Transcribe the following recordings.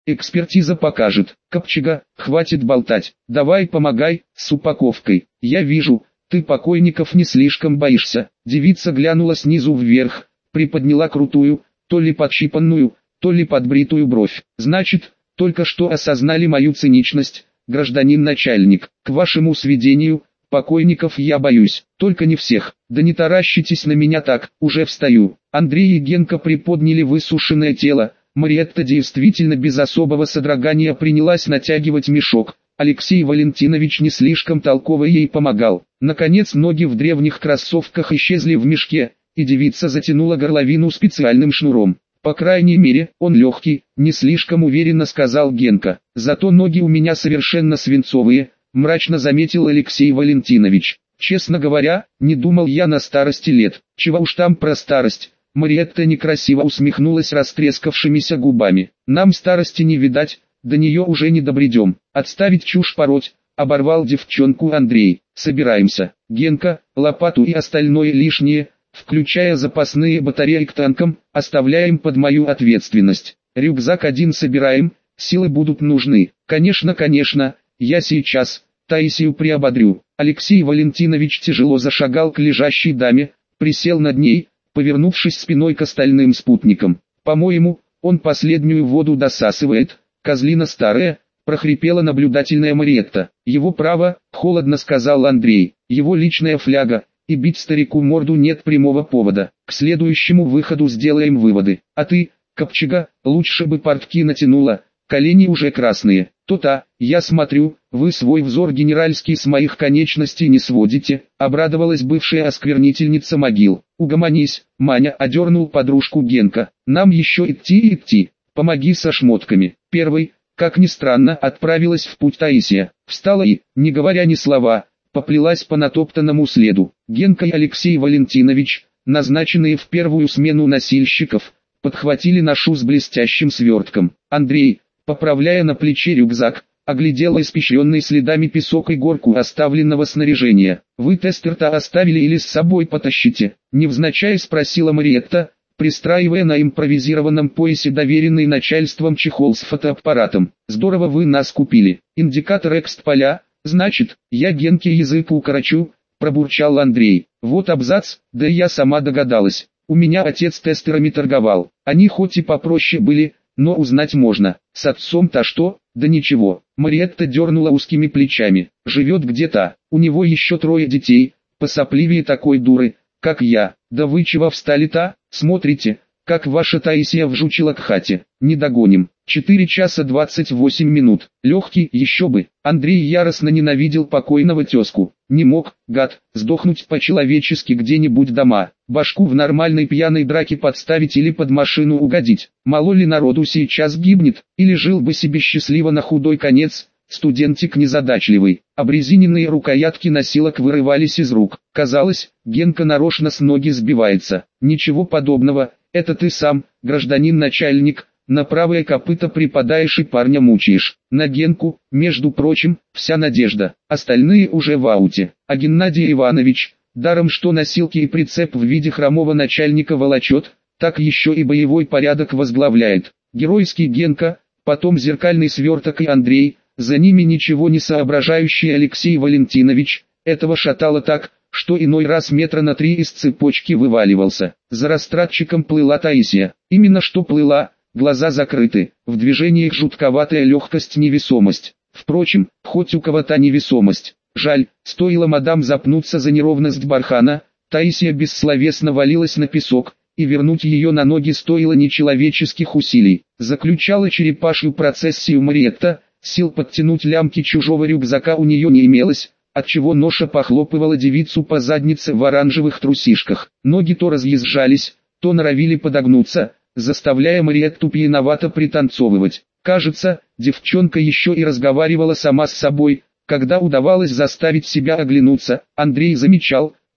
Экспертиза покажет. Копчега, хватит болтать, давай помогай, с упаковкой. Я вижу, ты покойников не слишком боишься. Девица глянула снизу вверх, приподняла крутую, то ли подщипанную, то ли подбритую бровь. Значит, только что осознали мою циничность, гражданин начальник. К вашему сведению, покойников я боюсь, только не всех. Да не таращитесь на меня так, уже встаю. Андрей и Генка приподняли высушенное тело. Мариетта действительно без особого содрогания принялась натягивать мешок. Алексей Валентинович не слишком толково ей помогал. Наконец ноги в древних кроссовках исчезли в мешке, и девица затянула горловину специальным шнуром. «По крайней мере, он легкий», — не слишком уверенно сказал Генка. «Зато ноги у меня совершенно свинцовые», — мрачно заметил Алексей Валентинович. «Честно говоря, не думал я на старости лет. Чего уж там про старость». Мариетта некрасиво усмехнулась растрескавшимися губами. «Нам старости не видать, до нее уже не добредем. Отставить чушь пороть», — оборвал девчонку Андрей. «Собираемся. Генка, лопату и остальное лишнее, включая запасные батареи к танкам, оставляем под мою ответственность. Рюкзак один собираем, силы будут нужны». «Конечно, конечно, я сейчас Таисию приободрю». Алексей Валентинович тяжело зашагал к лежащей даме, присел над ней, повернувшись спиной к остальным спутникам. «По-моему, он последнюю воду досасывает, козлина старая», — прохрипела наблюдательная Мариетта. «Его право», — холодно сказал Андрей, — «его личная фляга, и бить старику морду нет прямого повода. К следующему выходу сделаем выводы. А ты, Копчега, лучше бы портки натянула, колени уже красные». «То-то, я смотрю, вы свой взор генеральский с моих конечностей не сводите», — обрадовалась бывшая осквернительница могил. «Угомонись, Маня», — одернул подружку Генка. «Нам еще идти, помоги со шмотками». Первой, как ни странно, отправилась в путь Таисия. Встала и, не говоря ни слова, поплелась по натоптанному следу. Генка и Алексей Валентинович, назначенные в первую смену носильщиков, подхватили ношу с блестящим свертком. Андрей, поправляя на плече рюкзак, оглядел испещренный следами песок и горку оставленного снаряжения. «Вы тестер-то оставили или с собой потащите?» — невзначай спросила Мариетта, пристраивая на импровизированном поясе доверенный начальством чехол с фотоаппаратом. «Здорово вы нас купили. Индикатор экст-поля, значит, я Генке язык укорочу», — пробурчал Андрей. «Вот абзац, да я сама догадалась. У меня отец тестерами торговал. Они хоть и попроще были, но узнать можно. С отцом-то что? Да ничего». Мариетта дернула узкими плечами. «Живет где-то, у него еще 3 детей, посопливее такой дуры, как я. Да вы чего встали-то? Смотрите, как ваша Таисия вжучила к хате. Не догоним». 4 часа 28 минут. Легкий, еще бы. Андрей яростно ненавидел покойного тезку. Не мог, гад, сдохнуть по-человечески где-нибудь дома. Башку в нормальной пьяной драке подставить или под машину угодить. Мало ли народу сейчас гибнет, или жил бы себе счастливо на худой конец. Студентик незадачливый. Обрезиненные рукоятки носилок вырывались из рук. Казалось, Генка нарочно с ноги сбивается. Ничего подобного, это ты сам, гражданин начальник, на правое копыто припадаешь и парня мучаешь. На Генку, между прочим, вся надежда. Остальные уже в ауте. А Геннадий Иванович, даром что носилки и прицеп в виде хромого начальника волочет, так еще и боевой порядок возглавляет. Геройский Генка, потом зеркальный сверток и Андрей, за ними ничего не соображающий Алексей Валентинович. Этого шатало так, что иной раз метра на 3 из цепочки вываливался. За растратчиком плыла Таисия. Именно что плыла, глаза закрыты, в движениях жутковатая легкость, невесомость. Впрочем, хоть у кого-то невесомость. Жаль, стоило мадам запнуться за неровность бархана, Таисия бессловесно валилась на песок, и вернуть ее на ноги стоило нечеловеческих усилий. Заключала черепашью процессию Мариетта, сил подтянуть лямки чужого рюкзака у нее не имелось, отчего ноша похлопывала девицу по заднице в оранжевых трусишках. Ноги то разъезжались, то норовили подогнуться, заставляя Мариетту пьяновато пританцовывать. Кажется, девчонка еще и разговаривала сама с собой, когда удавалось заставить себя оглянуться. Андрей замечал,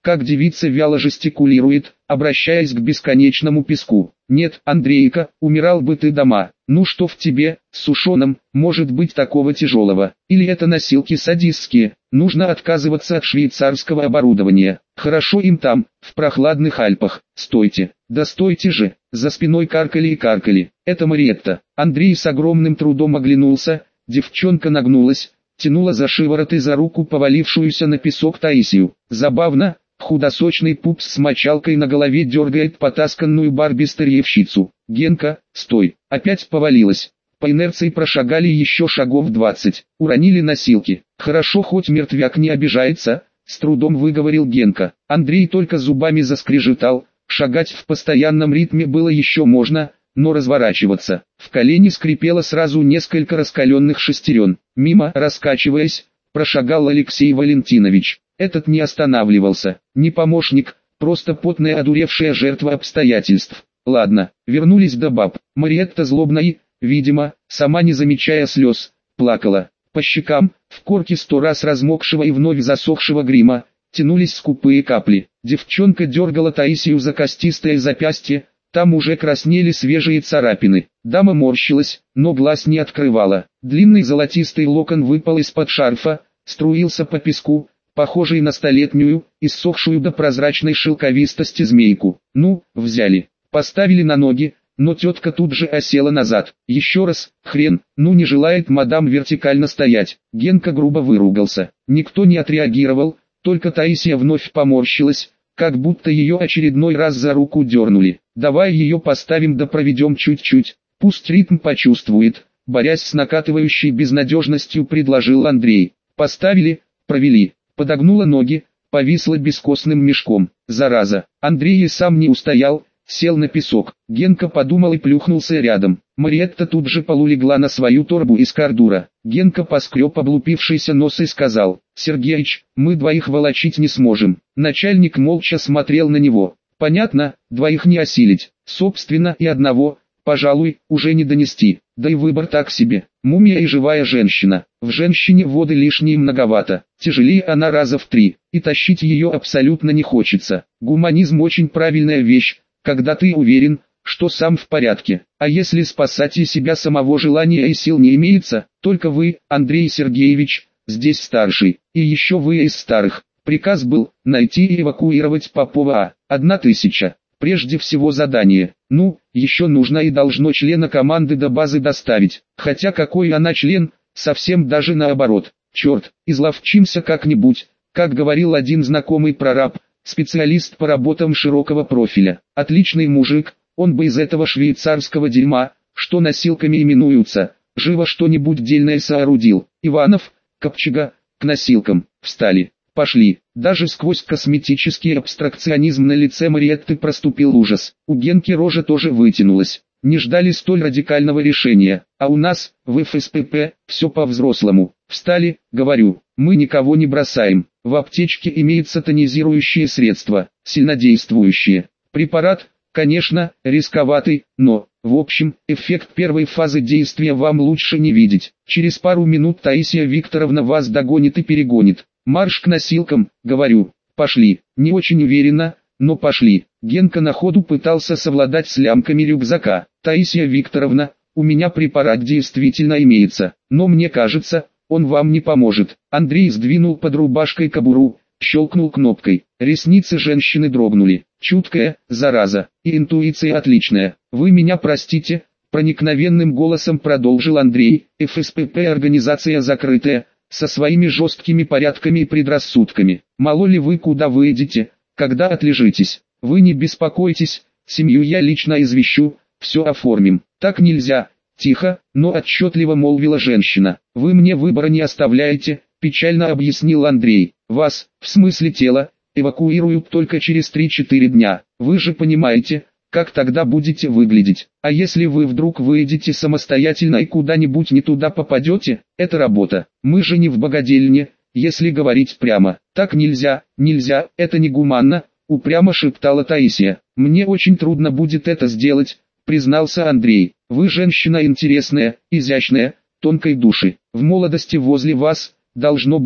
как девица вяло жестикулирует, обращаясь к бесконечному песку. Нет, Андрейка, умирал бы ты дома. Ну что в тебе, сушеном, может быть такого тяжелого? Или это носилки садистские? Нужно отказываться от швейцарского оборудования. Хорошо им там, в прохладных Альпах. Стойте, да стойте же. За спиной каркали и каркали. Это Мариетта. Андрей с огромным трудом оглянулся. Девчонка нагнулась, тянула за шиворот и за руку повалившуюся на песок Таисию. Забавно, худосочный пупс с мочалкой на голове дергает потасканную Барби-старьевщицу. «Генка, стой!» Опять повалилась. По инерции прошагали еще шагов 20. Уронили носилки. «Хорошо, хоть мертвяк не обижается», — с трудом выговорил Генка. Андрей только зубами заскрежетал. Шагать в постоянном ритме было еще можно, но разворачиваться. В колени скрипело сразу несколько раскаленных шестерен. Мимо, раскачиваясь, прошагал Алексей Валентинович. Этот не останавливался. Не помощник, просто потная одуревшая жертва обстоятельств. Ладно, вернулись до баб. Мариетта злобно и, видимо, сама не замечая слез, плакала. По щекам, в корке 100 раз размокшего и вновь засохшего грима, тянулись скупые капли. Девчонка дергала Таисию за костистое запястье, там уже краснели свежие царапины. Дама морщилась, но глаз не открывала. Длинный золотистый локон выпал из-под шарфа, струился по песку, похожий на столетнюю, иссохшую до прозрачной шелковистости змейку. Ну, взяли, поставили на ноги, но тетка тут же осела назад. Еще раз, хрен, ну не желает мадам вертикально стоять. Генка грубо выругался. Никто не отреагировал, только Таисия вновь поморщилась, как будто ее очередной раз за руку дернули. Давай ее поставим да проведем чуть-чуть, пусть ритм почувствует, борясь с накатывающей безнадежностью, предложил Андрей. Поставили, провели, подогнула ноги, повисла бескостным мешком. Зараза, Андрей и сам не устоял, сел на песок. Генка подумал и плюхнулся рядом. Мариетта тут же полулегла на свою торбу из кордура. Генка поскреб облупившийся нос и сказал: «Сергеич, мы двоих волочить не сможем». Начальник молча смотрел на него. Понятно, двоих не осилить. Собственно и одного, пожалуй, уже не донести. Да и выбор так себе. Мумия и живая женщина. В женщине воды лишней многовато. Тяжелее она раза в 3. И тащить ее абсолютно не хочется. Гуманизм очень правильная вещь, когда ты уверен, что сам в порядке. А если спасать и себя самого желания и сил не имеется, только вы, Андрей Сергеевич, здесь старший, и еще вы из старых. Приказ был найти и эвакуировать Попова А. 1000. Прежде всего задание. Ну, еще нужно и должно члена команды до базы доставить. Хотя какой она член, совсем даже наоборот. Черт, изловчимся как-нибудь, как говорил один знакомый прораб, специалист по работам широкого профиля. Отличный мужик, он бы из этого швейцарского дерьма, что носилками именуются, живо что-нибудь дельное соорудил. Иванов, Копчега, к носилкам, встали. Пошли. Даже сквозь косметический абстракционизм на лице Мариетты проступил ужас. У Генки рожа тоже вытянулась. Не ждали столь радикального решения. А у нас, в ФСПП, все по-взрослому. Встали, говорю, мы никого не бросаем. В аптечке имеется тонизирующие средства, сильнодействующие. Препарат, конечно, рисковатый, но, в общем, эффект первой фазы действия вам лучше не видеть. Через пару минут Таисия Викторовна вас догонит и перегонит. Марш к носилкам, говорю, пошли. Не очень уверенно, но пошли. Генка на ходу пытался совладать с лямками рюкзака. Таисия Викторовна, у меня препарат действительно имеется, но мне кажется, он вам не поможет. Андрей сдвинул под рубашкой кобуру, щелкнул кнопкой. Ресницы женщины дрогнули. Чуткая, зараза, и интуиция отличная. Вы меня простите, проникновенным голосом продолжил Андрей. ФСПП организация закрытая, со своими жесткими порядками и предрассудками. Мало ли вы куда выйдете, когда отлежитесь. Вы не беспокойтесь, семью я лично извещу, все оформим. Так нельзя, тихо, но отчетливо молвила женщина. Вы мне выбора не оставляете, печально объяснил Андрей. Вас, в смысле тела, эвакуируют только через 3-4 дня. Вы же понимаете, как тогда будете выглядеть. А если вы вдруг выйдете самостоятельно и куда-нибудь не туда попадете, это работа. Мы же не в богадельне, если говорить прямо. Так нельзя, нельзя, это негуманно, упрямо шептала Таисия. Мне очень трудно будет это сделать, признался Андрей. Вы женщина интересная, изящная, тонкой души. В молодости возле вас, должно быть,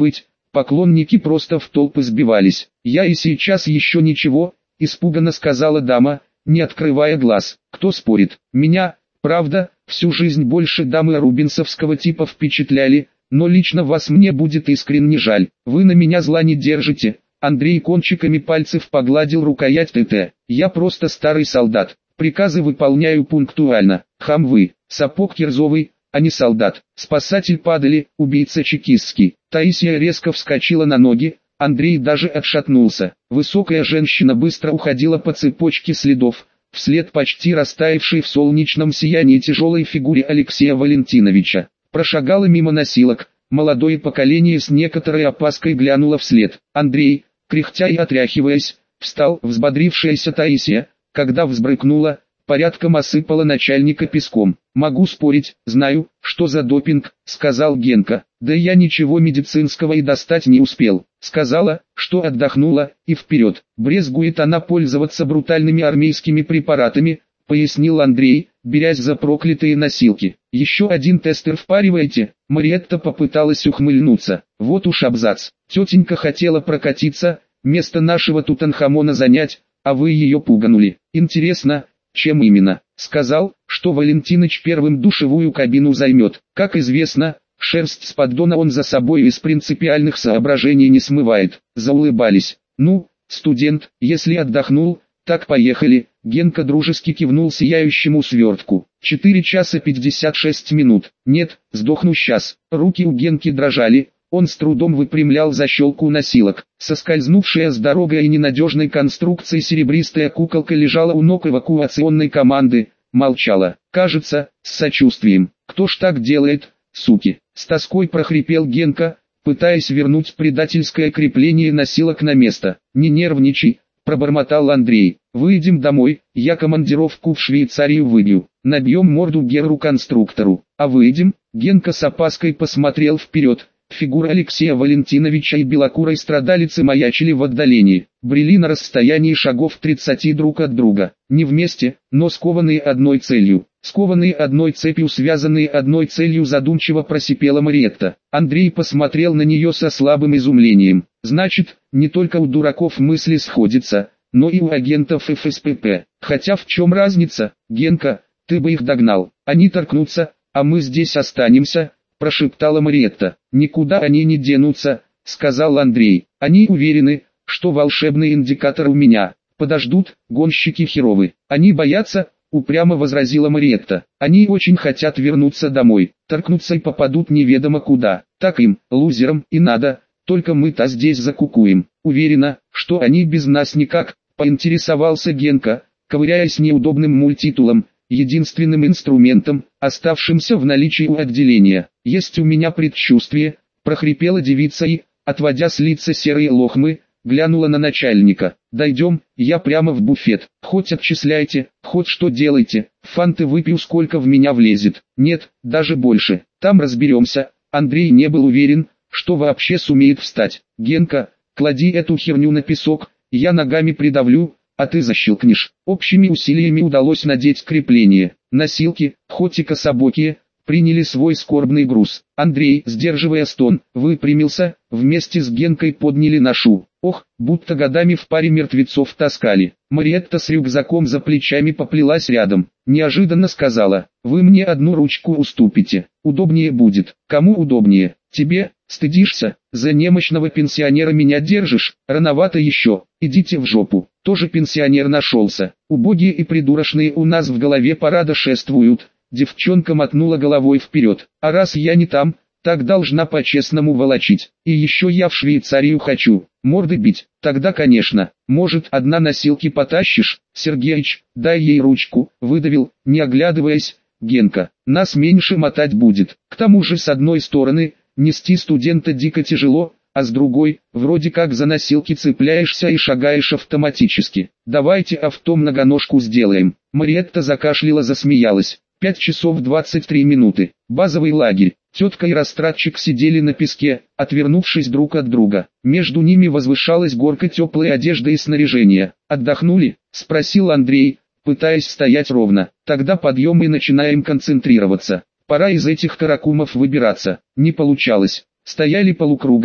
Поклонники просто в толпы сбивались. «Я и сейчас еще ничего», — испуганно сказала дама, не открывая глаз. «Кто спорит? Меня, правда, всю жизнь больше дамы рубинсовского типа впечатляли, но лично вас мне будет искренне жаль. Вы на меня зла не держите». Андрей кончиками пальцев погладил рукоять ТТ. «Я просто старый солдат. Приказы выполняю пунктуально. Хам вы, сапог кирзовый, а не солдат. Спасатель падали, убийца чекистский». Таисия резко вскочила на ноги, Андрей даже отшатнулся. Высокая женщина быстро уходила по цепочке следов, вслед почти растаявшей в солнечном сиянии тяжелой фигуре Алексея Валентиновича. Прошагала мимо носилок, молодое поколение с некоторой опаской глянуло вслед. Андрей, кряхтя и отряхиваясь, встал. Взбодрившаяся Таисия, когда взбрыкнула, порядком осыпала начальника песком. «Могу спорить, знаю, что за допинг», — сказал Генка. «Да я ничего медицинского и достать не успел». Сказала, что отдохнула, и вперед. «Брезгует она пользоваться брутальными армейскими препаратами», — пояснил Андрей, берясь за проклятые носилки. «Еще один тестер впариваете?» Мариетта попыталась ухмыльнуться. «Вот уж абзац. Тетенька хотела прокатиться, место нашего Тутанхамона занять, а вы ее пуганули. Интересно, чем именно?» «Сказал, что Валентиныч первым душевую кабину займет. Как известно, шерсть с поддона он за собой из принципиальных соображений не смывает». Заулыбались. «Ну, студент, если отдохнул, так поехали». Генка дружески кивнул сияющему свертку. 4 часа 56 минут. «Нет, сдохну сейчас». Руки у Генки дрожали. Он с трудом выпрямлял защелку носилок. Соскользнувшая с дорогой и ненадежной конструкцией серебристая куколка лежала у ног эвакуационной команды, молчала. Кажется, с сочувствием. «Кто ж так делает, суки?» С тоской прохрипел Генка, пытаясь вернуть предательское крепление носилок на место. «Не нервничай», пробормотал Андрей. «Выйдем домой, я командировку в Швейцарию выбью. Набьем морду Геру-конструктору. А выйдем?» Генка с опаской посмотрел вперед. Фигура Алексея Валентиновича и белокурой страдалицы маячили в отдалении, брели на расстоянии шагов 30 друг от друга, не вместе, но скованные одной целью. Скованные одной цепью, связанные одной целью, задумчиво просипела Мариетта. Андрей посмотрел на нее со слабым изумлением. «Значит, не только у дураков мысли сходятся, но и у агентов ФСПП. Хотя в чем разница, Генка, ты бы их догнал. Они торкнутся, а мы здесь останемся», прошептала Мариетта. «Никуда они не денутся», — сказал Андрей. «Они уверены, что волшебный индикатор у меня. Подождут, гонщики херовы. Они боятся», — упрямо возразила Мариетта. «Они очень хотят вернуться домой, торкнутся и попадут неведомо куда. Так им, лузерам, и надо, только мы-то здесь закукуем. Уверена, что они без нас никак», — поинтересовался Генка, ковыряясь неудобным мультитулом, единственным инструментом, оставшимся в наличии у отделения. «Есть у меня предчувствие», — прохрипела девица и, отводя с лица серые лохмы, глянула на начальника. «Дойдем, я прямо в буфет. Хоть отчисляйте, хоть что делайте. Фанты выпью, сколько в меня влезет. Нет, даже больше. Там разберемся». Андрей не был уверен, что вообще сумеет встать. «Генка, клади эту херню на песок, я ногами придавлю, а ты защелкнешь». Общими усилиями удалось надеть крепление. Носилки, хоть и кособокие, приняли свой скорбный груз. Андрей, сдерживая стон, выпрямился, вместе с Генкой подняли ношу. Ох, будто годами в паре мертвецов таскали. Мариетта с рюкзаком за плечами поплелась рядом. Неожиданно сказала: «Вы мне одну ручку уступите. Удобнее будет». «Кому удобнее? Тебе? Стыдишься? За немощного пенсионера меня держишь? Рановато еще. Идите в жопу». Тоже пенсионер нашелся. Убогие и придурочные у нас в голове парада шествуют. Девчонка мотнула головой вперед. «А раз я не там, так должна по-честному волочить. И еще я в Швейцарию хочу. Морды бить. Тогда, конечно, может, одна носилки потащишь?» «Сергеич, дай ей ручку», — выдавил, не оглядываясь, Генка. «Нас меньше мотать будет. К тому же, с одной стороны, нести студента дико тяжело, а с другой, вроде как за носилки цепляешься и шагаешь автоматически. Давайте авто многоножку сделаем». Мариетта закашляла, засмеялась. 5 часов 23 минуты. Базовый лагерь. Тетка и растратчик сидели на песке, отвернувшись друг от друга. Между ними возвышалась горка теплой одежды и снаряжения. «Отдохнули?» — спросил Андрей, пытаясь стоять ровно. «Тогда подъем и начинаем концентрироваться. Пора из этих каракумов выбираться». Не получалось. Стояли полукругом,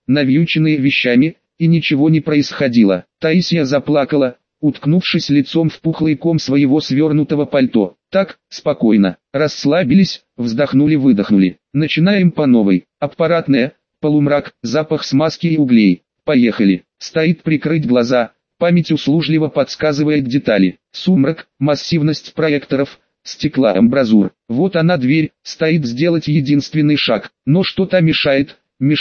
навьюченные вещами, и ничего не происходило. Таисия заплакала, уткнувшись лицом в пухлый ком своего свернутого пальто. Так, спокойно, расслабились, вздохнули-выдохнули. Начинаем по новой. Аппаратная, полумрак, запах смазки и углей. Поехали. Стоит прикрыть глаза, память услужливо подсказывает детали. Сумрак, массивность проекторов, стекла, амбразур. Вот она дверь, стоит сделать единственный шаг. Но что-то мешает.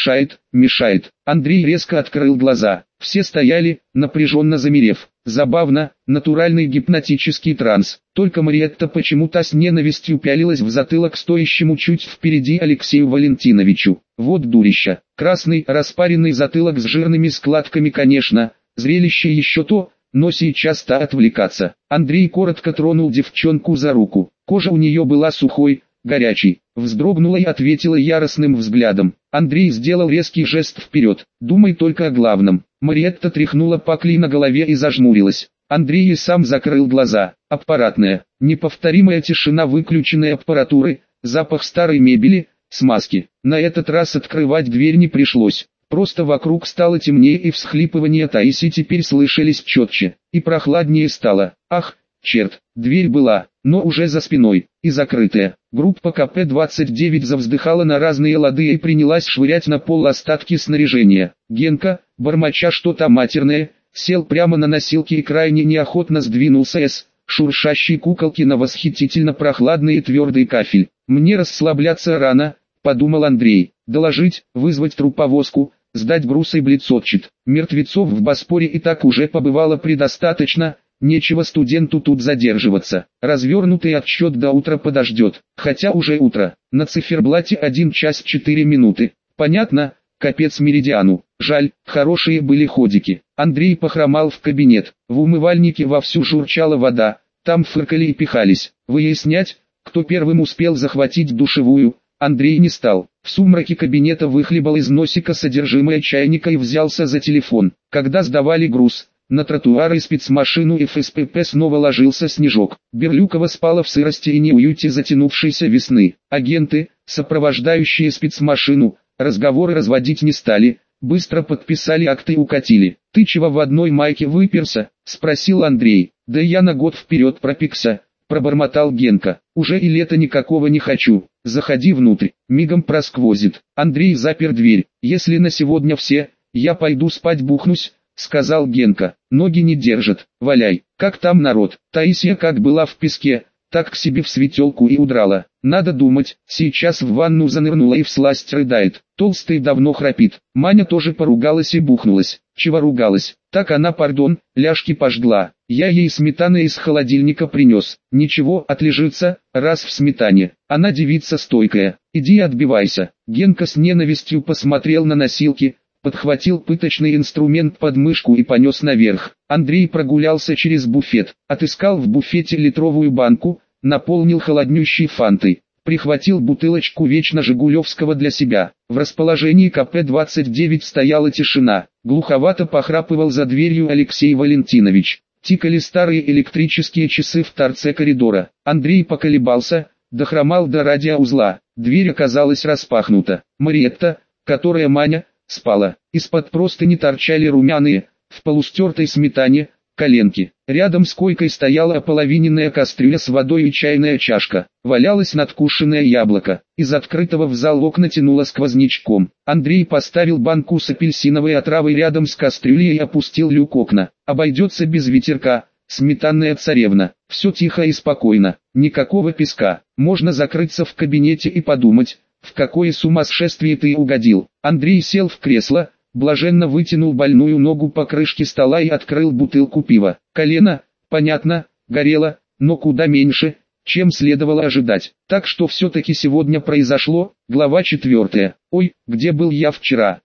Мешает. Андрей резко открыл глаза. Все стояли, напряженно замерев. Забавно, натуральный гипнотический транс. Только Мариетта почему-то с ненавистью пялилась в затылок стоящему чуть впереди Алексею Валентиновичу. Вот дурища. Красный, распаренный затылок с жирными складками, конечно. Зрелище еще то, но сейчас-то отвлекаться. Андрей коротко тронул девчонку за руку. Кожа у нее была сухой, горячей. Вздрогнула и ответила яростным взглядом. Андрей сделал резкий жест вперед. «Думай только о главном». Мариетта тряхнула паклей на голове и зажмурилась. Андрей и сам закрыл глаза. Аппаратная, неповторимая тишина выключенной аппаратуры, запах старой мебели, смазки. На этот раз открывать дверь не пришлось. Просто вокруг стало темнее, и всхлипывания Таисии теперь слышались четче. И прохладнее стало. Ах, черт, дверь была, но уже за спиной, и закрытая. Группа КП-29 завздыхала на разные лады и принялась швырять на пол остатки снаряжения. Генка, бормоча что-то матерное, сел прямо на носилки и крайне неохотно сдвинулся с шуршащей куколки на восхитительно прохладный и твердый кафель. «Мне расслабляться рано», — подумал Андрей. «Доложить, вызвать труповозку, сдать груз и блицотчет. Мертвецов в Боспоре и так уже побывало предостаточно». Нечего студенту тут задерживаться. Развернутый отсчет до утра подождет. Хотя уже утро. На циферблате 1 час 4 минуты. Понятно, капец меридиану. Жаль, хорошие были ходики. Андрей похромал в кабинет. В умывальнике вовсю журчала вода. Там фыркали и пихались. Выяснять, кто первым успел захватить душевую, Андрей не стал. В сумраке кабинета выхлебал из носика содержимое чайника и взялся за телефон. Когда сдавали груз, на тротуар и спецмашину ФСПП снова ложился снежок. Берлюкова спала в сырости и неуюте затянувшейся весны. Агенты, сопровождающие спецмашину, разговоры разводить не стали, быстро подписали акты и укатили. «Ты чего в одной майке выперся?» — спросил Андрей. «Да я на год вперед пропекся», — пробормотал Генка. «Уже и лета никакого не хочу. Заходи внутрь, мигом просквозит». Андрей запер дверь. «Если на сегодня все, я пойду спать бухнусь», — сказал Генка. «Ноги не держат, валяй». «Как там народ?» Таисия как была в песке, так к себе в светелку и удрала. Надо думать, сейчас в ванну занырнула и всласть рыдает. Толстый давно храпит. Маня тоже поругалась и бухнулась. Чего ругалась? Так она, пардон, ляжки пожгла. Я ей сметаны из холодильника принес. Ничего, отлежится, раз в сметане. Она девица стойкая. Иди отбивайся. Генка с ненавистью посмотрел на носилки, подхватил пыточный инструмент под мышку и понес наверх. Андрей прогулялся через буфет, отыскал в буфете литровую банку, наполнил холоднющей фантой, прихватил бутылочку вечно жигулевского для себя. В расположении КП-29 стояла тишина, глуховато похрапывал за дверью Алексей Валентинович. Тикали старые электрические часы в торце коридора. Андрей поколебался, дохромал до радиоузла. Дверь оказалась распахнута. Мариетта, которая Маня, спала. Из-под простыни торчали румяные, в полустертой сметане, коленки. Рядом с койкой стояла ополовиненная кастрюля с водой и чайная чашка. Валялось надкушенное яблоко. Из открытого в зал окна тянуло сквознячком. Андрей поставил банку с апельсиновой отравой рядом с кастрюлей и опустил люк окна. Обойдется без ветерка. Сметанная царевна. Все тихо и спокойно. Никакого песка. Можно закрыться в кабинете и подумать, в какое сумасшествие ты угодил. Андрей сел в кресло, блаженно вытянул больную ногу по крышке стола и открыл бутылку пива. Колено, понятно, горело, но куда меньше, чем следовало ожидать. Так что все-таки сегодня произошло. Глава 4. Ой, где был я вчера?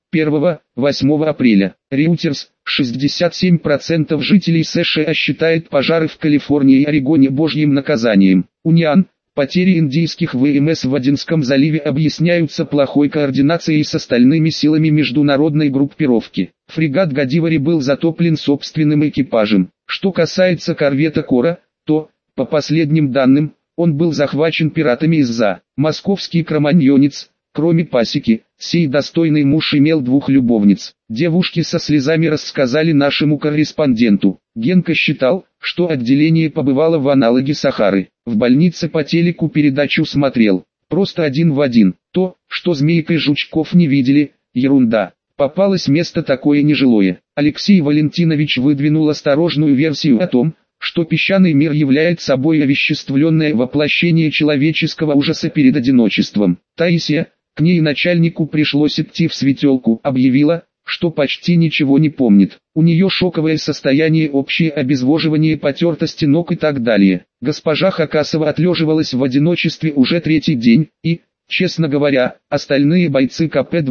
1-8 апреля. Reuters, 67% жителей США считают пожары в Калифорнии и Орегоне божьим наказанием. Униан. Потери индийских ВМС в Аденском заливе объясняются плохой координацией с остальными силами международной группировки. Фрегат Гадивари был затоплен собственным экипажем. Что касается корвета Кора, то, по последним данным, он был захвачен пиратами из-за. Московский кроманьонец, Кроме пасеки, сей достойный муж имел 2 любовниц. Девушки со слезами рассказали нашему корреспонденту. Генка считал, что отделение побывало в аналоге Сахары. В больнице по телеку передачу смотрел. Просто один в один. То, что Змейка и Жучков не видели, ерунда. Попалось место такое нежилое. Алексей Валентинович выдвинул осторожную версию о том, что песчаный мир является собой овеществленное воплощение человеческого ужаса перед одиночеством. Таисия, к ней начальнику пришлось идти в светелку, объявила, что почти ничего не помнит. У нее шоковое состояние, общее обезвоживание, потертости ног и так далее. Госпожа Хакасова отлеживалась в одиночестве уже 3-й день, и, честно говоря, остальные бойцы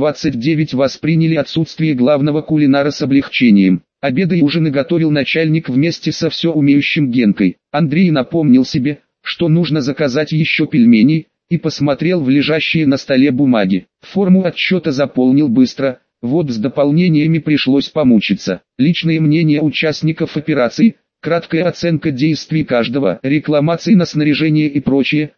КП-29 восприняли отсутствие главного кулинара с облегчением. Обеды и ужины готовил начальник вместе со все умеющим Генкой. Андрей напомнил себе, что нужно заказать еще пельменей, и посмотрел в лежащие на столе бумаги. Форму отчета заполнил быстро, вот с дополнениями пришлось помучиться. Личные мнения участников операции, краткая оценка действий каждого, рекламации на снаряжение и прочее.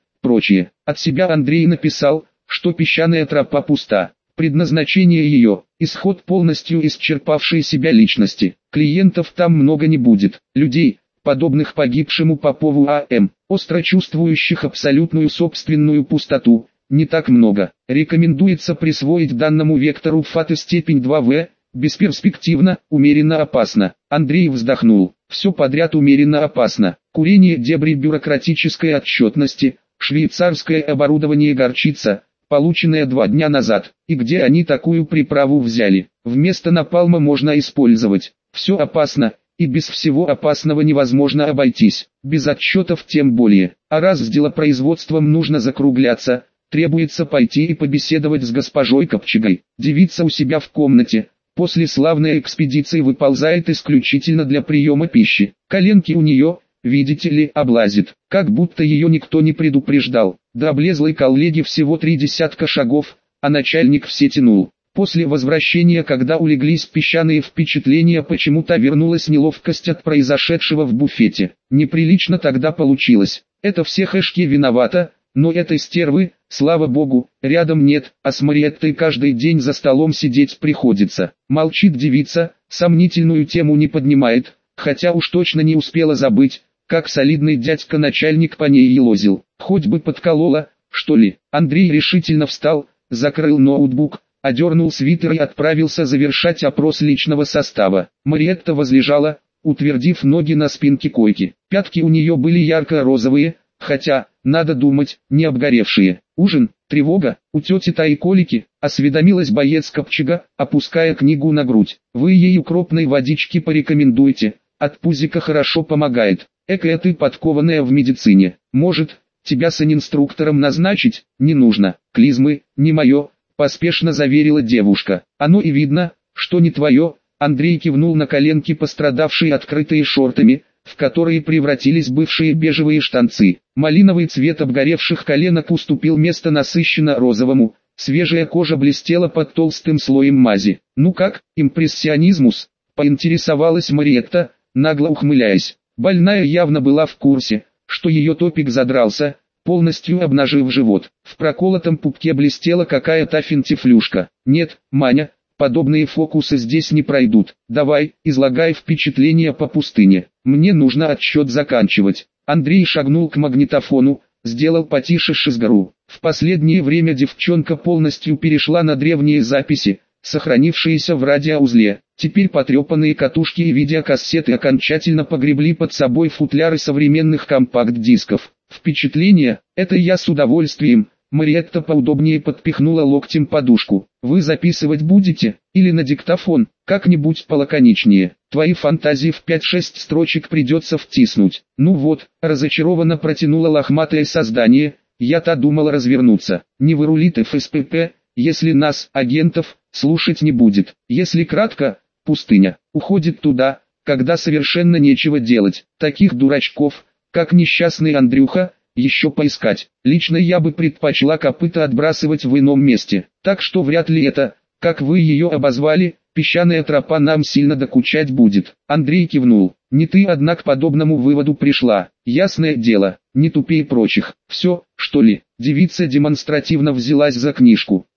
От себя Андрей написал, что песчаная тропа пуста. Предназначение ее – исход полностью исчерпавшей себя личности. Клиентов там много не будет. Людей, подобных погибшему Попову А.М., остро чувствующих абсолютную собственную пустоту, не так много. Рекомендуется присвоить данному вектору ФАТ степень 2В, бесперспективно, умеренно опасно. Андрей вздохнул. Все подряд умеренно опасно. Курение, дебри бюрократической отчетности, швейцарское оборудование, горчица, полученная 2 дня назад. И где они такую приправу взяли? Вместо напалма можно использовать. Все опасно, и без всего опасного невозможно обойтись. Без отчетов тем более. А раз с делопроизводством нужно закругляться, требуется пойти и побеседовать с госпожой Копчегой. Девица у себя в комнате. После славной экспедиции выползает исключительно для приема пищи. Коленки у нее, видите ли, облазит. Как будто ее никто не предупреждал. До облезлой коллеги всего 3 десятка шагов, а начальник все тянул. После возвращения, когда улеглись песчаные впечатления, почему-то вернулась неловкость от произошедшего в буфете. Неприлично тогда получилось. Это все Хэшки виновата, но этой стервы, слава богу, рядом нет, а с Мариеттой каждый день за столом сидеть приходится. Молчит девица, сомнительную тему не поднимает, хотя уж точно не успела забыть, как солидный дядька-начальник по ней елозил. Хоть бы подколола, что ли. Андрей решительно встал, закрыл ноутбук, одернул свитер и отправился завершать опрос личного состава. Мариетта возлежала, утвердив ноги на спинке койки. Пятки у нее были ярко-розовые, хотя, надо думать, не обгоревшие. Ужин, тревога, у тети Таи колики, осведомилась боец Копчега, опуская книгу на грудь. Вы ей укропной водички порекомендуйте, от пузика хорошо помогает. Экая ты подкованная в медицине. Может, тебя санинструктором назначить? Не нужно. Клизмы, не мое, поспешно заверила девушка. Оно и видно, что не твое. Андрей кивнул на коленки, пострадавшие открытые шортами, в которые превратились бывшие бежевые штанцы. Малиновый цвет обгоревших коленок уступил место насыщенно розовому, свежая кожа блестела под толстым слоем мази. Ну как, импрессионизмус? Поинтересовалась Мариетта, нагло ухмыляясь. Больная явно была в курсе, что ее топик задрался, полностью обнажив живот. В проколотом пупке блестела какая-то финтифлюшка. Нет, Маня, подобные фокусы здесь не пройдут. Давай, излагай впечатления по пустыне. Мне нужно отсчет заканчивать. Андрей шагнул к магнитофону, сделал потише шизгару. В последнее время девчонка полностью перешла на древние записи, сохранившиеся в радиоузле. Теперь потрепанные катушки и видеокассеты окончательно погребли под собой футляры современных компакт-дисков. Впечатление, это я с удовольствием. Мариетта поудобнее подпихнула локтем подушку. Вы записывать будете? Или на диктофон? Как-нибудь полаконичнее. Твои фантазии в 5-6 строчек придется втиснуть. Ну вот, разочарованно протянула лохматое создание. Я-то думала развернуться. Не вырулит ФСПП, если нас, агентов, слушать не будет. Если кратко, пустыня. Уходит туда, когда совершенно нечего делать. Таких дурачков, как несчастный Андрюха, еще поискать. Лично я бы предпочла копыта отбрасывать в ином месте. Так что вряд ли это, как вы ее обозвали, песчаная тропа нам сильно докучать будет. Андрей кивнул. Не ты одна к подобному выводу пришла. Ясное дело, не тупее прочих. Все, что ли? Девица демонстративно взялась за книжку.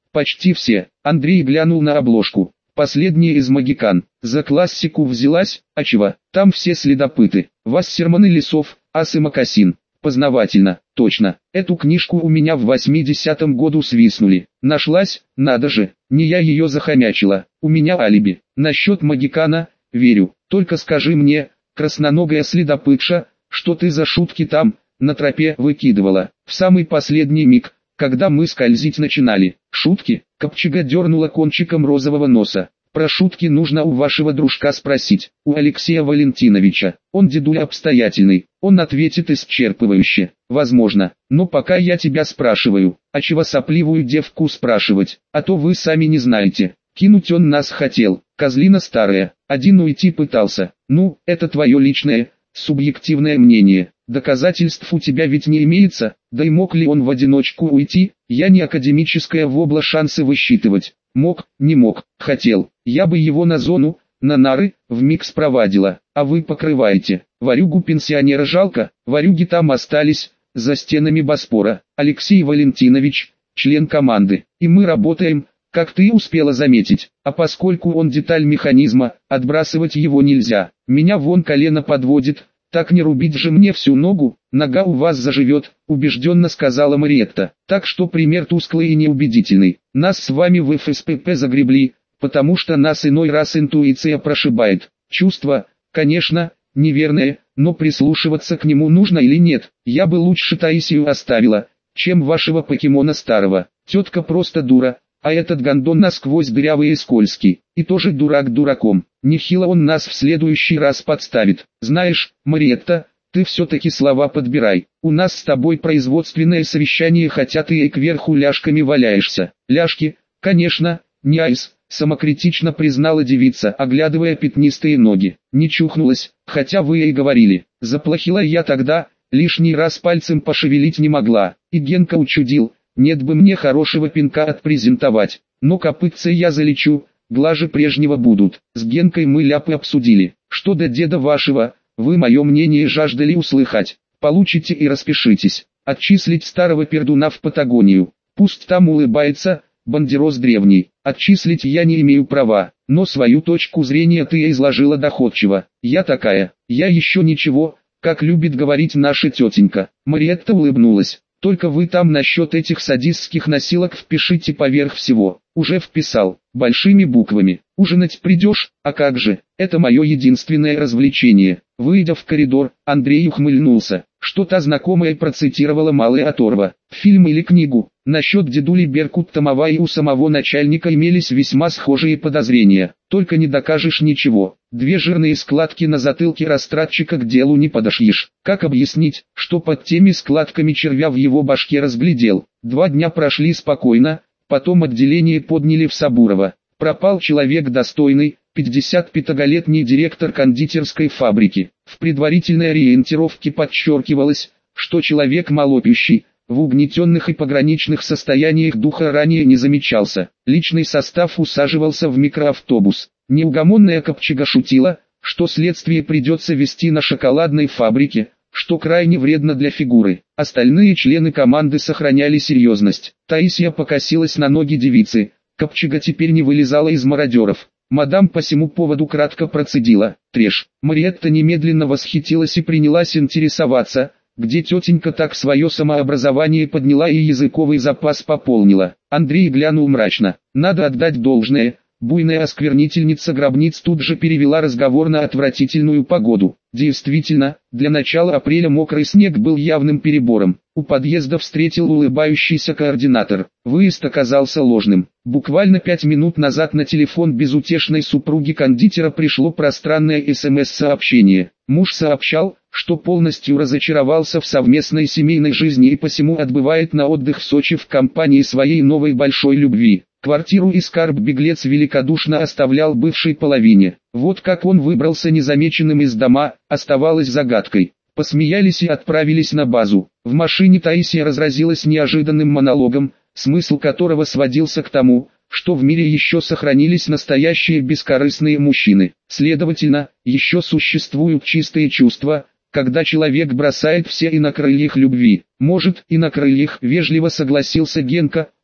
Почти все. Андрей глянул на обложку. Последняя из магикан. За классику взялась, а чего? Там все следопыты. Вассерман и Лесов, Ас и Мокасин. Познавательно, точно. Эту книжку у меня в 80-м году свистнули. Нашлась, надо же, не я ее захомячила. У меня алиби. Насчет магикана, верю. Только скажи мне, красноногая следопытша, что ты за шутки там, на тропе, выкидывала. В самый последний миг, когда мы скользить начинали. Шутки? Копчега дернула кончиком розового носа. Про шутки нужно у вашего дружка спросить, у Алексея Валентиновича. Он дедуля обстоятельный, он ответит исчерпывающе. Возможно, но пока я тебя спрашиваю, а чего сопливую девку спрашивать, а то вы сами не знаете. Кинуть он нас хотел, козлина старая, один уйти пытался. Ну, это твое личное, субъективное мнение. Доказательств у тебя ведь не имеется, да и мог ли он в одиночку уйти, я не академическая вобла шансы высчитывать. Мог, не мог, хотел, я бы его на зону, на нары, вмиг спровадила, а вы покрываете. Варюгу пенсионера жалко, варюги там остались, за стенами Боспора. Алексей Валентинович, член команды, и мы работаем, как ты успела заметить, а поскольку он деталь механизма, отбрасывать его нельзя. Меня вон колено подводит, так не рубить же мне всю ногу, нога у вас заживет, убежденно сказала Мариетта. Так что пример тусклый и неубедительный. Нас с вами в ФСПП загребли, потому что нас иной раз интуиция прошибает. Чувство, конечно, неверное, но прислушиваться к нему нужно или нет. Я бы лучше Таисию оставила, чем вашего покемона старого. Тетка просто дура. А этот гондон насквозь дырявый и скользкий, и тоже дурак дураком. Нехило он нас в следующий раз подставит. Знаешь, Мариетта, ты все-таки слова подбирай. У нас с тобой производственное совещание, хотя ты и кверху ляжками валяешься. Ляжки, конечно, не айс, самокритично признала девица, оглядывая пятнистые ноги. Не чухнулась, хотя вы и говорили. Заплохила я тогда, лишний раз пальцем пошевелить не могла. И Генка учудил. Нет бы мне хорошего пинка отпрезентовать, но копытца я залечу, глаже прежнего будут. С Генкой мы ляпы обсудили. Что до деда вашего, вы мое мнение жаждали услыхать. Получите и распишитесь. Отчислить старого пердуна в Патагонию. Пусть там улыбается, бандерос древний. Отчислить я не имею права, но свою точку зрения ты изложила доходчиво. Я такая, я еще ничего, как любит говорить наша тетенька. Мариетта улыбнулась. Только вы там насчет этих садистских носилок впишите поверх всего. Уже вписал, большими буквами. Ужинать придешь, а как же, это мое единственное развлечение. Выйдя в коридор, Андрей ухмыльнулся. Что-то знакомое процитировала малая оторва. Фильм или книгу. Насчет дедули Беркут-Томова и у самого начальника имелись весьма схожие подозрения. Только не докажешь ничего. Две жирные складки на затылке растратчика к делу не подошьешь. Как объяснить, что под теми складками червя в его башке разглядел? 2 дня прошли спокойно, потом отделение подняли в Сабурово. Пропал человек достойный, 55-летний директор кондитерской фабрики. В предварительной ориентировке подчеркивалось, что человек малопьющий, в угнетенных и пограничных состояниях духа ранее не замечался. Личный состав усаживался в микроавтобус. Неугомонная Копчега шутила, что следствие придется вести на шоколадной фабрике, что крайне вредно для фигуры. Остальные члены команды сохраняли серьезность. Таисия покосилась на ноги девицы. Копчега теперь не вылезала из мародеров. Мадам по сему поводу кратко процедила: «Трешь». Мариетта немедленно восхитилась и принялась интересоваться, где тетенька так свое самообразование подняла и языковый запас пополнила. Андрей глянул мрачно. Надо отдать должное, буйная осквернительница гробниц тут же перевела разговор на отвратительную погоду. Действительно, для начала апреля мокрый снег был явным перебором. У подъезда встретил улыбающийся координатор. Выезд оказался ложным. Буквально 5 минут назад на телефон безутешной супруги кондитера пришло пространное СМС-сообщение. Муж сообщал, что полностью разочаровался в совместной семейной жизни и посему отбывает на отдых в Сочи в компании своей новой большой любви. Квартиру и скарб беглец великодушно оставлял бывшей половине. Вот как он выбрался незамеченным из дома, оставалось загадкой. Посмеялись и отправились на базу. В машине Таисия разразилась неожиданным монологом, смысл которого сводился к тому, что в мире еще сохранились настоящие бескорыстные мужчины. Следовательно, еще существуют чистые чувства, когда человек бросает все и на крыльях любви. Может, и на крыльях, вежливо согласился Генка,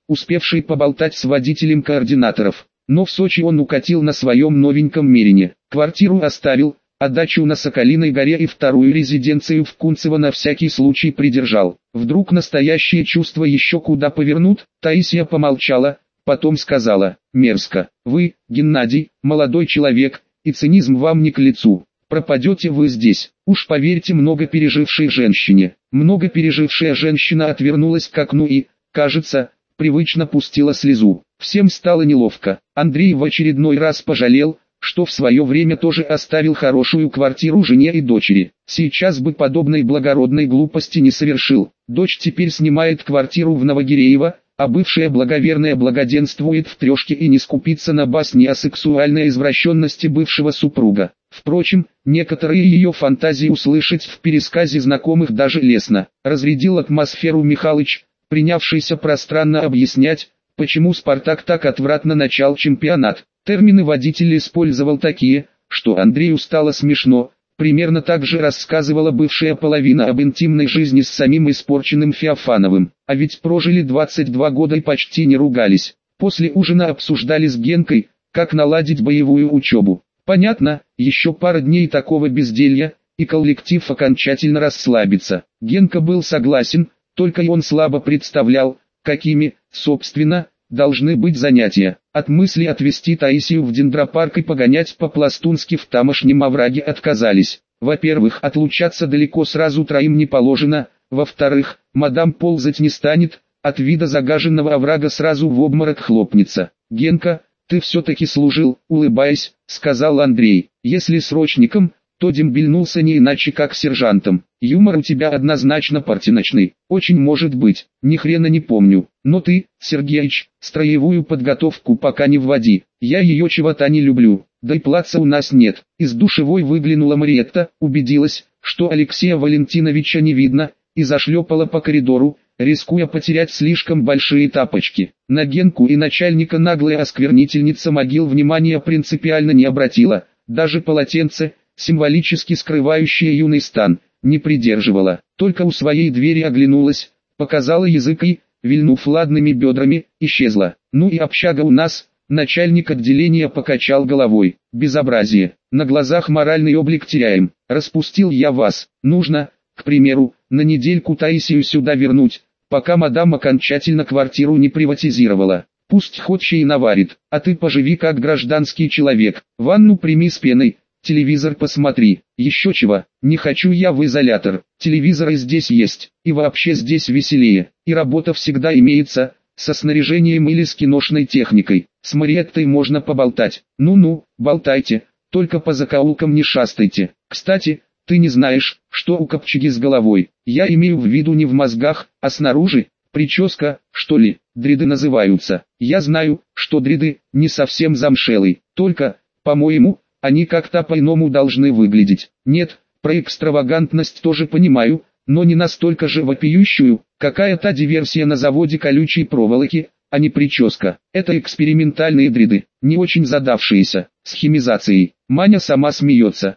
успевший поболтать с водителем координаторов. Но в Сочи он укатил на своем новеньком Мерине. Квартиру оставил, а дачу на Соколиной горе и вторую резиденцию в Кунцево на всякий случай придержал. Вдруг настоящие чувства еще куда повернут? Таисия помолчала, потом сказала: мерзко. Вы, Геннадий, молодой человек, и цинизм вам не к лицу. Пропадете вы здесь. Уж поверьте много пережившей женщине. Много пережившая женщина отвернулась к окну и, кажется, привычно пустила слезу. Всем стало неловко. Андрей в очередной раз пожалел, что в свое время тоже оставил хорошую квартиру жене и дочери. Сейчас бы подобной благородной глупости не совершил. Дочь теперь снимает квартиру в Новогиреево, а бывшая благоверная благоденствует в трешке и не скупится на басни о сексуальной извращенности бывшего супруга. Впрочем, некоторые ее фантазии услышать в пересказе знакомых даже лестно. Разрядил атмосферу Михалыч, принявшийся пространно объяснять, почему «Спартак» так отвратно начал чемпионат. Термины водитель использовал такие, что Андрею стало смешно. Примерно так же рассказывала бывшая половина об интимной жизни с самим испорченным Феофановым. А ведь прожили 22 года и почти не ругались. После ужина обсуждали с Генкой, как наладить боевую учебу. Понятно, еще пара дней такого безделья, и коллектив окончательно расслабится. Генка был согласен, только и он слабо представлял, какими, собственно, должны быть занятия. От мысли отвезти Таисию в дендропарк и погонять по-пластунски в тамошнем овраге отказались. Во-первых, отлучаться далеко сразу троим не положено, во-вторых, мадам ползать не станет, от вида загаженного оврага сразу в обморок хлопнется. «Генка, ты все-таки служил», улыбаясь, сказал Андрей. «Если срочником, то дембельнулся не иначе как сержантом. Юмор у тебя однозначно партиночный. Очень может быть, ни хрена не помню. Но ты, Сергеич, строевую подготовку пока не вводи. Я ее чего-то не люблю. Да и плаца у нас нет». Из душевой выглянула Мариетта, убедилась, что Алексея Валентиновича не видно, и зашлепала по коридору, рискуя потерять слишком большие тапочки. На Генку и начальника наглая осквернительница могил внимания принципиально не обратила, даже полотенце, символически скрывающее юный стан, не придерживала. Только у своей двери оглянулась, показала язык и, вильнув ладными бедрами, исчезла. «Ну и общага у нас», начальник отделения покачал головой. «Безобразие. На глазах моральный облик теряем. Распустил я вас. Нужно, к примеру, на недельку Таисию сюда вернуть, пока мадам окончательно квартиру не приватизировала. Пусть хоть чай наварит, а ты поживи как гражданский человек. Ванну прими с пеной, телевизор посмотри. Еще чего, не хочу я в изолятор. Телевизоры здесь есть, и вообще здесь веселее. И работа всегда имеется, со снаряжением или с киношной техникой. С Мариеттой можно поболтать. Ну-ну, болтайте, только по закоулкам не шастайте. Кстати, ты не знаешь, что у Копчеги с головой. Я имею в виду не в мозгах, а снаружи. Прическа, что ли, дреды называются. Я знаю, что дреды не совсем замшелый. Только, по-моему, они как-то по-иному должны выглядеть. Нет, про экстравагантность тоже понимаю, но не настолько же вопиющую. Какая-то диверсия на заводе колючей проволоки, а не прическа. Это экспериментальные дреды, не очень задавшиеся, с химизацией. Маня сама смеется.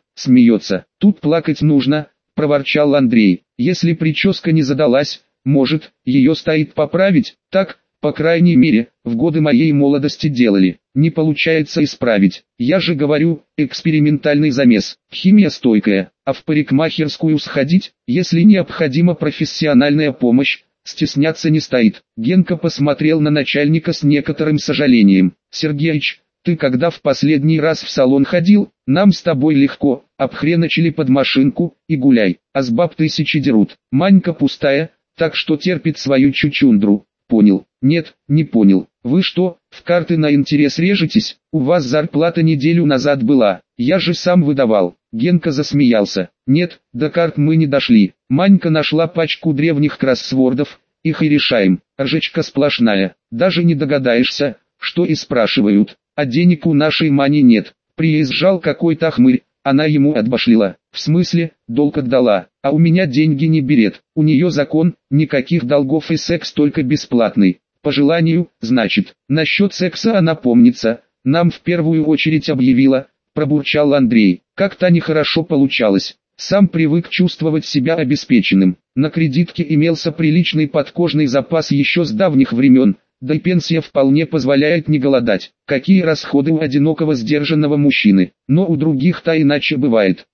Тут плакать нужно, проворчал Андрей. Если прическа не задалась, может, ее стоит поправить? Так, по крайней мере, в годы моей молодости делали. Не получается исправить. Я же говорю, экспериментальный замес. Химия стойкая, а в парикмахерскую сходить, если необходима профессиональная помощь, стесняться не стоит. Генка посмотрел на начальника с некоторым сожалением. «Сергеич, ты когда в последний раз в салон ходил? Нам с тобой легко, обхреначили под машинку, и гуляй, а с баб тысячи дерут. Манька пустая, так что терпит свою чучундру». «Понял». «Нет, не понял. Вы что, в карты на интерес режетесь? У вас зарплата неделю назад была, я же сам выдавал». Генка засмеялся. «Нет, до карт мы не дошли. Манька нашла пачку древних кроссвордов, их и решаем. Ржечка сплошная, даже не догадаешься, что и спрашивают. А денег у нашей Мани нет. Приезжал какой-то хмырь, она ему отбашлила. В смысле, долг отдала, а у меня деньги не берет. У нее закон, никаких долгов и секс только бесплатный. По желанию, значит. Насчет секса она помнится, нам в первую очередь объявила», пробурчал Андрей. «Как-то нехорошо получалось. Сам привык чувствовать себя обеспеченным. На кредитке имелся приличный подкожный запас еще с давних времен, да и пенсия вполне позволяет не голодать. Какие расходы у одинокого сдержанного мужчины, но у других-то иначе бывает.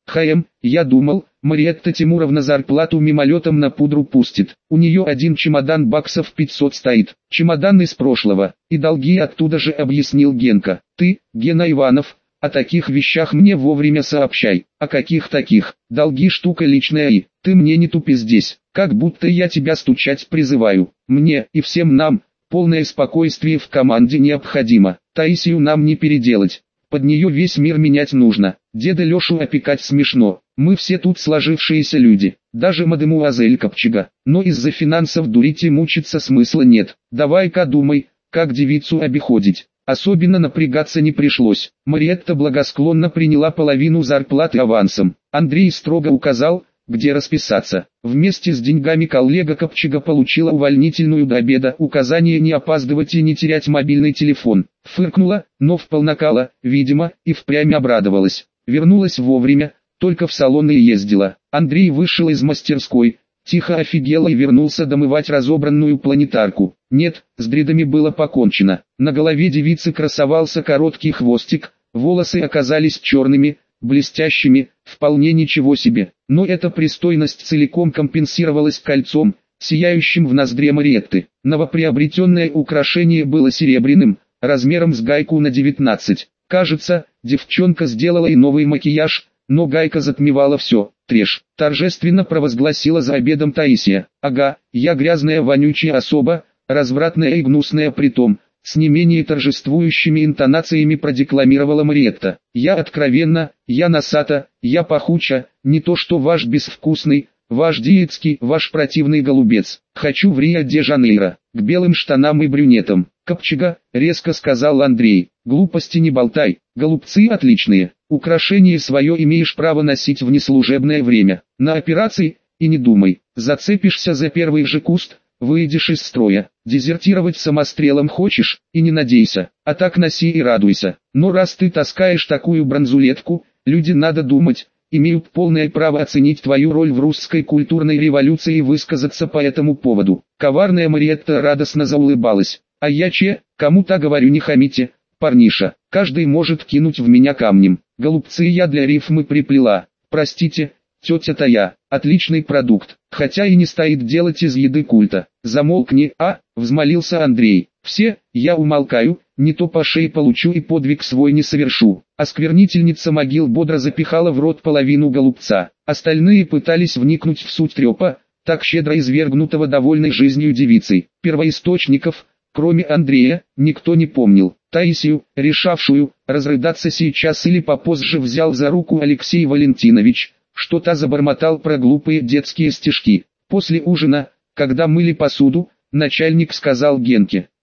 Я думал, Мариетта Тимуровна зарплату мимолетом на пудру пустит. У нее один чемодан баксов 500 стоит, чемодан из прошлого, и долги оттуда же, объяснил Генка. Ты, Гена Иванов, о таких вещах мне вовремя сообщай. О каких таких? Долги штука личная, и ты мне не тупи здесь, как будто я тебя стучать призываю. Мне и всем нам полное спокойствие в команде необходимо. Таисию нам не переделать. Под нее весь мир менять нужно. Деда Лешу опекать смешно. Мы все тут сложившиеся люди, даже мадемуазель Копчега. Но из-за финансов дурить и мучиться смысла нет. Давай-ка думай, как девицу обиходить. Особенно напрягаться не пришлось. Мариетта благосклонно приняла половину зарплаты авансом. Андрей строго указал, где расписаться. Вместе с деньгами коллега Копчега получила увольнительную до обеда, указание не опаздывать и не терять мобильный телефон. Фыркнула, но вполнакала, видимо, и впрямь обрадовалась. Вернулась вовремя, только в салон и ездила. Андрей вышел из мастерской, тихо офигела и вернулся домывать разобранную планетарку. Нет, с дредами было покончено. На голове девицы красовался короткий хвостик, волосы оказались черными, блестящими, вполне ничего себе. Но эта пристойность целиком компенсировалась кольцом, сияющим в ноздре Мариетты. Новоприобретенное украшение было серебряным, размером с гайку на 19. Кажется, девчонка сделала и новый макияж, но гайка затмевала все. Треш, торжественно провозгласила за обедом Таисия. Ага, я грязная вонючая особа, развратная и гнусная притом. С не менее торжествующими интонациями продекламировала Мариетта. Я откровенно, я носата, я пахуча, не то что ваш безвкусный, ваш диетский, ваш противный голубец. Хочу в Рио-де-Жанейро, к белым штанам и брюнетам. Копчега, резко сказал Андрей, глупости не болтай, голубцы отличные. Украшение свое имеешь право носить в неслужебное время. На операции, и не думай, зацепишься за первый же куст, выйдешь из строя. Дезертировать самострелом хочешь, и не надейся, а так носи и радуйся. Но раз ты таскаешь такую бронзулетку, люди, надо думать, имеют полное право оценить твою роль в русской культурной революции и высказаться по этому поводу. Коварная Мариетта радостно заулыбалась. А я кому-то говорю, не хамите, парниша, каждый может кинуть в меня камнем. Голубцы я для рифмы приплела, простите, тетя-то я, отличный продукт, хотя и не стоит делать из еды культа. Замолкни, взмолился Андрей. Все, я умолкаю, не то по шее получу и подвиг свой не совершу. Осквернительница могил бодро запихала в рот половину голубца. Остальные пытались вникнуть в суть трепа, так щедро извергнутого довольной жизнью девицей. Первоисточников, кроме Андрея, никто не помнил. Таисию, решавшую, разрыдаться сейчас или попозже, взял за руку Алексей Валентинович, что-то забормотал про глупые детские стишки. После ужина, когда мыли посуду, начальник сказал Генке: